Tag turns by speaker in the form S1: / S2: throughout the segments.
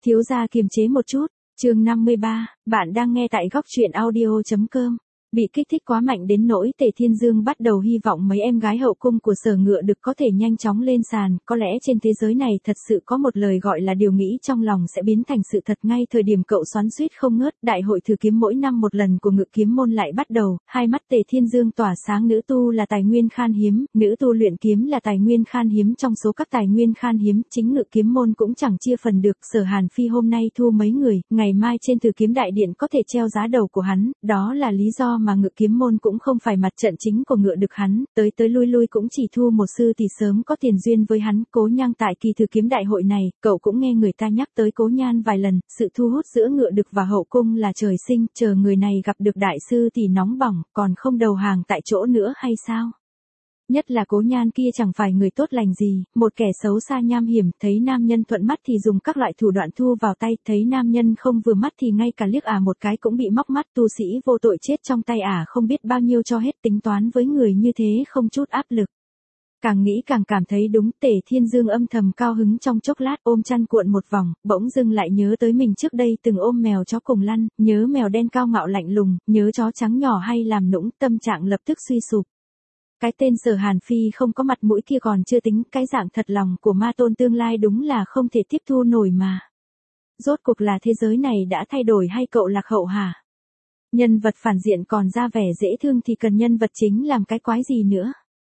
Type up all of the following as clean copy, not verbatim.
S1: Thiếu gia kiềm chế một chút. Chương 53, bạn đang nghe tại góc truyện audio.com. Bị kích thích quá mạnh đến nỗi Tề Thiên Dương bắt đầu hy vọng mấy em gái hậu cung của Sở Ngựa Đực có thể nhanh chóng lên sàn, có lẽ trên thế giới này thật sự có một lời gọi là điều nghĩ trong lòng sẽ biến thành sự thật ngay thời điểm cậu xoắn xuýt không ngớt. Đại hội thử kiếm mỗi năm một lần của Ngự Kiếm môn lại bắt đầu, hai mắt Tề Thiên Dương tỏa sáng. Nữ tu là tài nguyên khan hiếm, nữ tu luyện kiếm là tài nguyên khan hiếm trong số các tài nguyên khan hiếm, chính Ngự Kiếm môn cũng chẳng chia phần được. Sở Hàn Phi hôm nay thu mấy người, ngày mai trên thử kiếm đại điện có thể treo giá đầu của hắn, đó là lý do mà Ngự Kiếm môn cũng không phải mặt trận chính của Ngựa Đực hắn, tới lui lui cũng chỉ thu một sư thì sớm có tiền duyên với hắn. Cố Nhang tại kỳ thử kiếm đại hội này, cậu cũng nghe người ta nhắc tới Cố Nhan vài lần, sự thu hút giữa Ngựa Đực và hậu cung là trời sinh, chờ người này gặp được đại sư thì nóng bỏng, còn không đầu hàng tại chỗ nữa hay sao? Nhất là Cố Nhan kia chẳng phải người tốt lành gì, một kẻ xấu xa nham hiểm, thấy nam nhân thuận mắt thì dùng các loại thủ đoạn thu vào tay, thấy nam nhân không vừa mắt thì ngay cả liếc một cái cũng bị móc mắt. Tu sĩ vô tội chết trong tay không biết bao nhiêu cho hết. Tính toán với người như thế không chút áp lực. Càng nghĩ càng cảm thấy đúng. Tề Thiên Dương âm thầm cao hứng trong chốc lát, ôm chăn cuộn một vòng, bỗng dưng lại nhớ tới mình trước đây từng ôm mèo chó cùng lăn, nhớ mèo đen cao ngạo lạnh lùng, nhớ chó trắng nhỏ hay làm nũng, tâm trạng lập tức suy sụp. Cái tên Sở Hàn Phi không có mặt mũi kia còn chưa tính, cái dạng thật lòng của ma tôn tương lai đúng là không thể tiếp thu nổi mà. Rốt cuộc là thế giới này đã thay đổi hay cậu lạc hậu hả? Nhân vật phản diện còn ra vẻ dễ thương thì cần nhân vật chính làm cái quái gì nữa?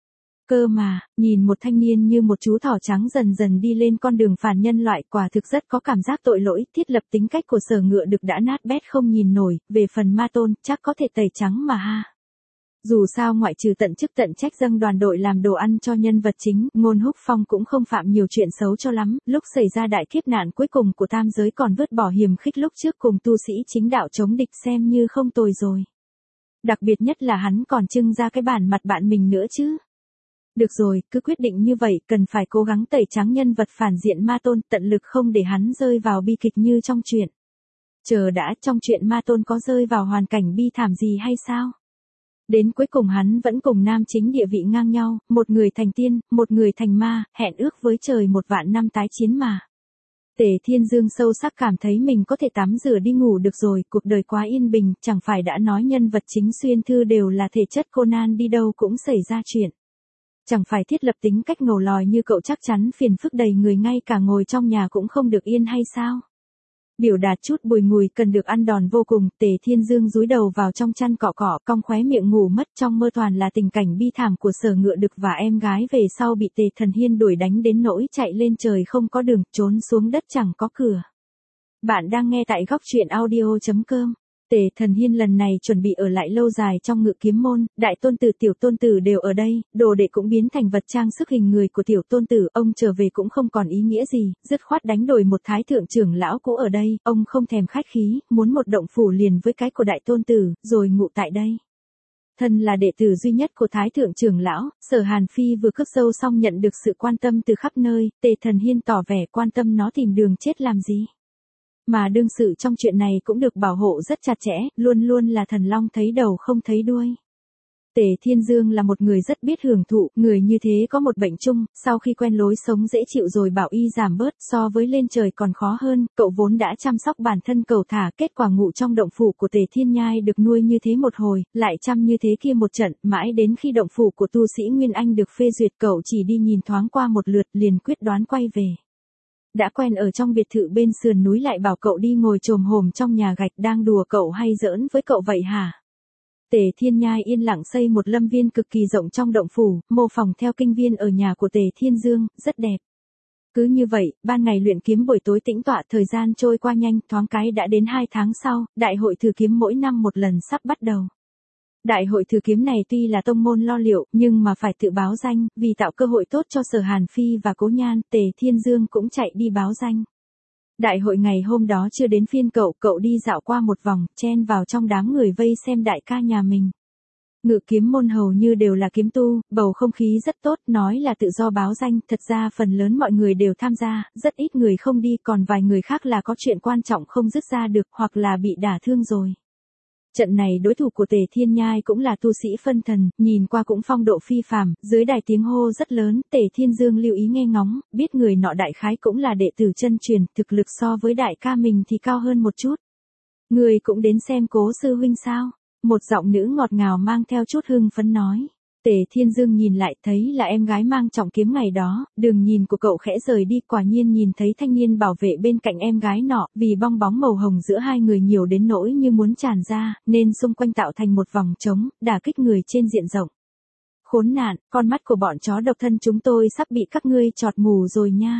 S1: Cơ mà, nhìn một thanh niên như một chú thỏ trắng dần dần đi lên con đường phản nhân loại, quả thực rất có cảm giác tội lỗi. Thiết lập tính cách của Sở Ngựa Đực đã nát bét không nhìn nổi, về phần ma tôn chắc có thể tẩy trắng mà ha. Dù sao ngoại trừ tận chức tận trách dâng đoàn đội làm đồ ăn cho nhân vật chính, Ngôn Húc Phong cũng không phạm nhiều chuyện xấu cho lắm. Lúc xảy ra đại kiếp nạn cuối cùng của tam giới còn vứt bỏ hiềm khích lúc trước cùng tu sĩ chính đạo chống địch, xem như không tồi rồi. Đặc biệt nhất là hắn còn trưng ra cái bản mặt bạn mình nữa chứ. Được rồi, cứ quyết định như vậy, cần phải cố gắng tẩy trắng nhân vật phản diện ma tôn, tận lực không để hắn rơi vào bi kịch như trong truyện. Chờ đã, trong truyện ma tôn có rơi vào hoàn cảnh bi thảm gì hay sao? Đến cuối cùng hắn vẫn cùng nam chính địa vị ngang nhau, một người thành tiên, một người thành ma, hẹn ước với trời một vạn năm tái chiến mà. Tề Thiên Dương sâu sắc cảm thấy mình có thể tắm rửa đi ngủ được rồi, cuộc đời quá yên bình, chẳng phải đã nói nhân vật chính xuyên thư đều là thể chất Conan, đi đâu cũng xảy ra chuyện. Chẳng phải thiết lập tính cách ngầu lòi như cậu chắc chắn phiền phức đầy người, ngay cả ngồi trong nhà cũng không được yên hay sao? Biểu đạt chút bùi ngùi cần được ăn đòn vô cùng. Tề Thiên Dương dúi đầu vào trong chăn cọ cọ, cong khóe miệng ngủ mất. Trong mơ toàn là tình cảnh bi thảm của Sở Ngựa Đực và em gái, về sau bị Tề Thần Hiên đuổi đánh đến nỗi chạy lên trời không có đường, trốn xuống đất chẳng có cửa. Bạn đang nghe tại góc truyện audio.com. Tề Thần Hiên lần này chuẩn bị ở lại lâu dài trong Ngự Kiếm môn, đại tôn tử tiểu tôn tử đều ở đây, đồ đệ cũng biến thành vật trang sức hình người của tiểu tôn tử. Ông trở về cũng không còn ý nghĩa gì, dứt khoát đánh đổi một thái thượng trưởng lão cũ ở đây. Ông không thèm khách khí, muốn một động phủ liền với cái của đại tôn tử, rồi ngụ tại đây. Thân là đệ tử duy nhất của thái thượng trưởng lão, Sở Hàn Phi vừa cướp dâu xong nhận được sự quan tâm từ khắp nơi. Tề Thần Hiên tỏ vẻ quan tâm nó tìm đường chết làm gì. Mà đương sự trong chuyện này cũng được bảo hộ rất chặt chẽ, luôn luôn là thần long thấy đầu không thấy đuôi. Tề Thiên Dương là một người rất biết hưởng thụ, người như thế có một bệnh chung, sau khi quen lối sống dễ chịu rồi bảo y giảm bớt, so với lên trời còn khó hơn. Cậu vốn đã chăm sóc bản thân cầu thả, kết quả ngủ trong động phủ của Tề Thiên Nhai được nuôi như thế một hồi, lại chăm như thế kia một trận, mãi đến khi động phủ của tu sĩ Nguyên Anh được phê duyệt, cậu chỉ đi nhìn thoáng qua một lượt liền quyết đoán quay về. Đã quen ở trong biệt thự bên sườn núi lại bảo cậu đi ngồi chồm hổm trong nhà gạch, đang đùa cậu hay giỡn với cậu vậy hả? Tề Thiên Nhai yên lặng xây một lâm viên cực kỳ rộng trong động phủ, mô phỏng theo kinh viên ở nhà của Tề Thiên Dương, rất đẹp. Cứ như vậy, ban ngày luyện kiếm buổi tối tĩnh tọa, thời gian trôi qua nhanh, thoáng cái đã đến 2 tháng sau, đại hội thử kiếm mỗi năm một lần sắp bắt đầu. Đại hội thử kiếm này tuy là tông môn lo liệu, nhưng mà phải tự báo danh, vì tạo cơ hội tốt cho Sở Hàn Phi và Cố Nhan, Tề Thiên Dương cũng chạy đi báo danh. Đại hội ngày hôm đó chưa đến phiên cậu đi dạo qua một vòng, chen vào trong đám người vây xem đại ca nhà mình. Ngự Kiếm môn hầu như đều là kiếm tu, bầu không khí rất tốt, nói là tự do báo danh, thật ra phần lớn mọi người đều tham gia, rất ít người không đi, còn vài người khác là có chuyện quan trọng không dứt ra được, hoặc là bị đả thương rồi. Trận này đối thủ của Tề Thiên Nhai cũng là tu sĩ phân thần, nhìn qua cũng phong độ phi phàm, dưới đài tiếng hô rất lớn, Tề Thiên Dương lưu ý nghe ngóng, biết người nọ đại khái cũng là đệ tử chân truyền, thực lực so với đại ca mình thì cao hơn một chút. Người cũng đến xem Cố sư huynh sao? Một giọng nữ ngọt ngào mang theo chút hưng phấn nói. Tề Thiên Dương nhìn lại thấy là em gái mang trọng kiếm ngày đó, đường nhìn của cậu khẽ rời đi, quả nhiên nhìn thấy thanh niên bảo vệ bên cạnh em gái nọ, vì bong bóng màu hồng giữa hai người nhiều đến nỗi như muốn tràn ra, nên xung quanh tạo thành một vòng trống, đả kích người trên diện rộng. Khốn nạn, con mắt của bọn chó độc thân chúng tôi sắp bị các ngươi chọt mù rồi nha.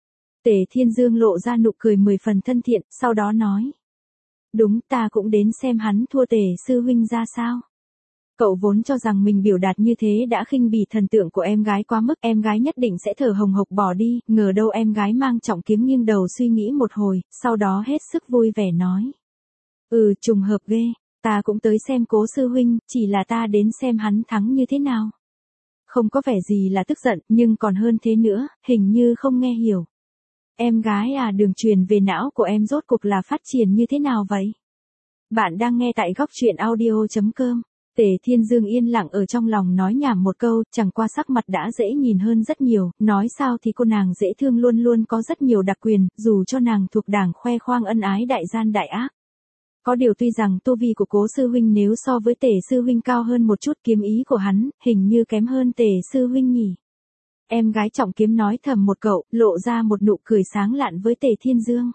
S1: Tề Thiên Dương lộ ra nụ cười 10 phần thân thiện, sau đó nói. Đúng, ta cũng đến xem hắn thua Tề sư huynh ra sao. Cậu vốn cho rằng mình biểu đạt như thế đã khinh bỉ thần tượng của em gái quá mức, em gái nhất định sẽ thở hồng hộc bỏ đi, ngờ đâu em gái mang trọng kiếm nghiêng đầu suy nghĩ một hồi, sau đó hết sức vui vẻ nói. Trùng hợp ghê, ta cũng tới xem Cố sư huynh, chỉ là ta đến xem hắn thắng như thế nào. Không có vẻ gì là tức giận, nhưng còn hơn thế nữa, hình như không nghe hiểu. Em gái à, đường truyền về não của em rốt cuộc là phát triển như thế nào vậy? Bạn đang nghe tại góc truyện audio.com. Tề Thiên Dương yên lặng ở trong lòng nói nhảm một câu, chẳng qua sắc mặt đã dễ nhìn hơn rất nhiều, nói sao thì cô nàng dễ thương luôn luôn có rất nhiều đặc quyền, dù cho nàng thuộc đảng khoe khoang ân ái đại gian đại ác. Có điều tuy rằng tu vi của Cố sư huynh nếu so với Tề sư huynh cao hơn một chút, kiếm ý của hắn, hình như kém hơn Tề sư huynh nhỉ. Em gái trọng kiếm nói thầm một cậu, lộ ra một nụ cười sáng lạn với Tề Thiên Dương.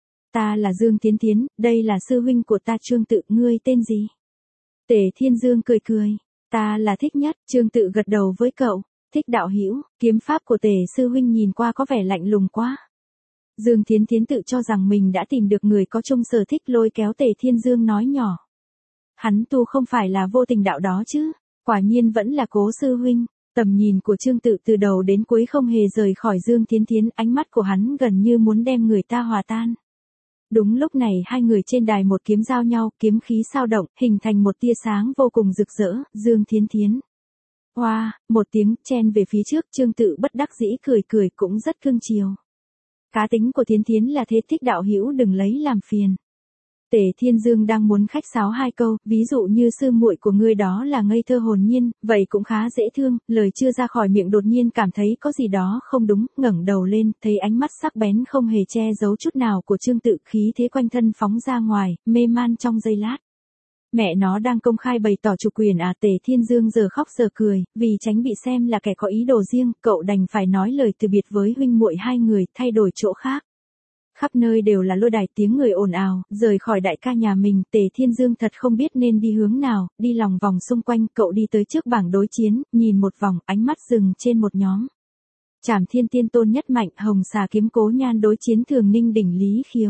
S1: Ta là Dương Tiến Tiến, đây là sư huynh của ta Trương Tự, ngươi tên gì? Tề Thiên Dương cười cười, ta là Thích Nhất, Trương Tự gật đầu với cậu, Thích đạo hữu, kiếm pháp của Tề sư huynh nhìn qua có vẻ lạnh lùng quá. Dương Tiến Tiến tự cho rằng mình đã tìm được người có chung sở thích, lôi kéo Tề Thiên Dương nói nhỏ. Hắn tu không phải là vô tình đạo đó chứ, quả nhiên vẫn là Cố sư huynh. Tầm nhìn của Trương Tự từ đầu đến cuối không hề rời khỏi Dương Tiến Tiến, ánh mắt của hắn gần như muốn đem người ta hòa tan. Đúng lúc này hai người trên đài một kiếm giao nhau, kiếm khí sao động, hình thành một tia sáng vô cùng rực rỡ, Dương Tiến Tiến. Hoa, một tiếng chen về phía trước, Trương Tự bất đắc dĩ cười cười cũng rất cưng chiều. Cá tính của Tiến Tiến là thế, Thích đạo hữu đừng lấy làm phiền. Tề Thiên Dương đang muốn khách sáo hai câu, ví dụ như sư muội của ngươi đó là ngây thơ hồn nhiên, vậy cũng khá dễ thương, lời chưa ra khỏi miệng đột nhiên cảm thấy có gì đó không đúng, ngẩng đầu lên, thấy ánh mắt sắc bén không hề che giấu chút nào của Trương Tự, khí thế quanh thân phóng ra ngoài, mê man trong giây lát. Mẹ nó đang công khai bày tỏ chủ quyền à? Tề Thiên Dương giờ khóc giờ cười, vì tránh bị xem là kẻ có ý đồ riêng, cậu đành phải nói lời từ biệt với huynh muội hai người, thay đổi chỗ khác. Khắp nơi đều là lôi đài, tiếng người ồn ào, rời khỏi đại ca nhà mình, Tề Thiên Dương thật không biết nên đi hướng nào, đi lòng vòng xung quanh, cậu đi tới trước bảng đối chiến, nhìn một vòng, ánh mắt dừng trên một nhóm. Trảm Thiên Tiên Tôn Nhất Mạnh, Hồng Xà Kiếm Cố Nhan đối chiến Thường Ninh Đỉnh Lý Khiếu.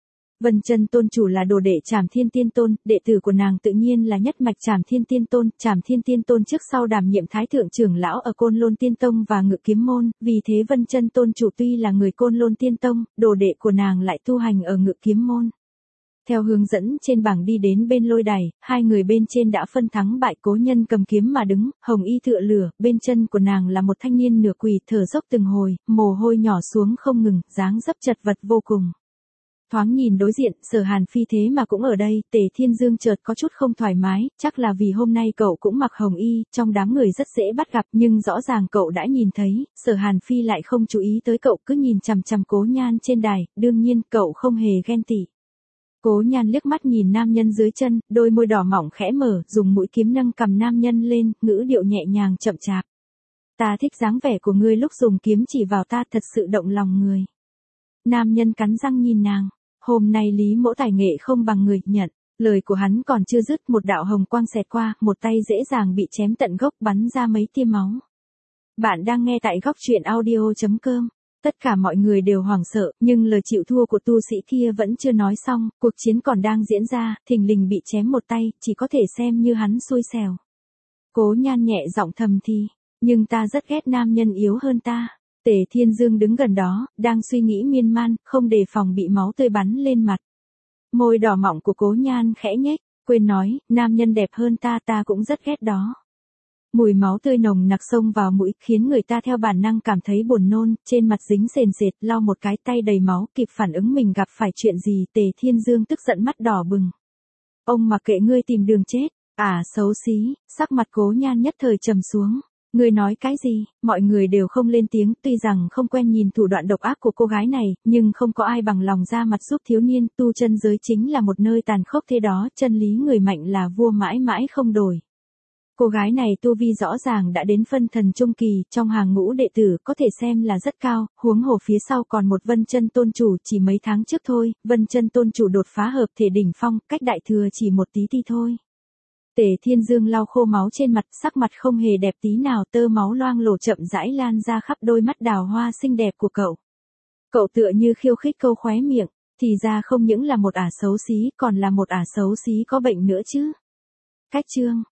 S1: Vân Chân Tôn chủ là đồ đệ Trảm Thiên Tiên Tôn, đệ tử của nàng tự nhiên là nhất mạch Trảm Thiên Tiên Tôn. Trảm Thiên Tiên Tôn trước sau đảm nhiệm thái thượng trưởng lão ở Côn Lôn Tiên Tông và Ngự Kiếm môn, vì thế Vân Chân Tôn chủ tuy là người Côn Lôn Tiên Tông, đồ đệ của nàng lại tu hành ở Ngự Kiếm môn. Theo hướng dẫn trên bảng đi đến bên lôi đài, hai người bên trên đã phân thắng bại, Cố Nhân cầm kiếm mà đứng, hồng y tựa lửa, bên chân của nàng là một thanh niên nửa quỳ, thở dốc từng hồi, mồ hôi nhỏ xuống không ngừng, dáng dấp chật vật vô cùng. Thoáng nhìn đối diện, Sở Hàn Phi thế mà cũng ở đây, Tề Thiên Dương chợt có chút không thoải mái, chắc là vì hôm nay cậu cũng mặc hồng y, trong đám người rất dễ bắt gặp, nhưng rõ ràng cậu đã nhìn thấy, Sở Hàn Phi lại không chú ý tới cậu, cứ nhìn chằm chằm Cố Nhan trên đài, đương nhiên cậu không hề ghen tị. Cố Nhan liếc mắt nhìn nam nhân dưới chân, đôi môi đỏ mỏng khẽ mở, dùng mũi kiếm nâng cầm nam nhân lên, ngữ điệu nhẹ nhàng chậm chạp. Ta thích dáng vẻ của ngươi lúc dùng kiếm chỉ vào ta, thật sự động lòng người. Nam nhân cắn răng nhìn nàng. Hôm nay Lý Mỗ tài nghệ không bằng người, nhận. Lời của hắn còn chưa dứt, một đạo hồng quang xẹt qua, một tay dễ dàng bị chém tận gốc, bắn ra mấy tia máu. Bạn đang nghe tại góc truyện audio.com. Tất cả mọi người đều hoảng sợ, nhưng lời chịu thua của tu sĩ kia vẫn chưa nói xong, cuộc chiến còn đang diễn ra, thình lình bị chém một tay, chỉ có thể xem như hắn xui xẻo. Cố Nhan nhẹ giọng thầm thì, nhưng ta rất ghét nam nhân yếu hơn ta. Tề Thiên Dương đứng gần đó, đang suy nghĩ miên man, không đề phòng bị máu tươi bắn lên mặt. Môi đỏ mọng của Cố Nhan khẽ nhếch, quên nói, nam nhân đẹp hơn ta, ta cũng rất ghét đó. Mùi máu tươi nồng nặc xông vào mũi, khiến người ta theo bản năng cảm thấy buồn nôn, trên mặt dính sền sệt, lau một cái tay đầy máu, kịp phản ứng mình gặp phải chuyện gì, Tề Thiên Dương tức giận mắt đỏ bừng. Ông mặc kệ ngươi tìm đường chết. Xấu xí, sắc mặt Cố Nhan nhất thời trầm xuống. Ngươi nói cái gì? Mọi người đều không lên tiếng, tuy rằng không quen nhìn thủ đoạn độc ác của cô gái này, nhưng không có ai bằng lòng ra mặt giúp thiếu niên. Tu chân giới chính là một nơi tàn khốc thế đó, chân lý người mạnh là vua mãi mãi không đổi. Cô gái này tu vi rõ ràng đã đến phân thần trung kỳ, trong hàng ngũ đệ tử có thể xem là rất cao, huống hồ phía sau còn một Vân Chân tôn chủ. Chỉ mấy tháng trước thôi, Vân Chân tôn chủ đột phá hợp thể đỉnh phong, cách đại thừa chỉ một tí ti thôi. Tề Thiên Dương lau khô máu trên mặt, sắc mặt không hề đẹp tí nào, tơ máu loang lổ chậm rãi lan ra khắp đôi mắt đào hoa xinh đẹp của cậu. Cậu tựa như khiêu khích câu khóe miệng, thì ra không những là một xấu xí, còn là một xấu xí có bệnh nữa chứ. Cách chương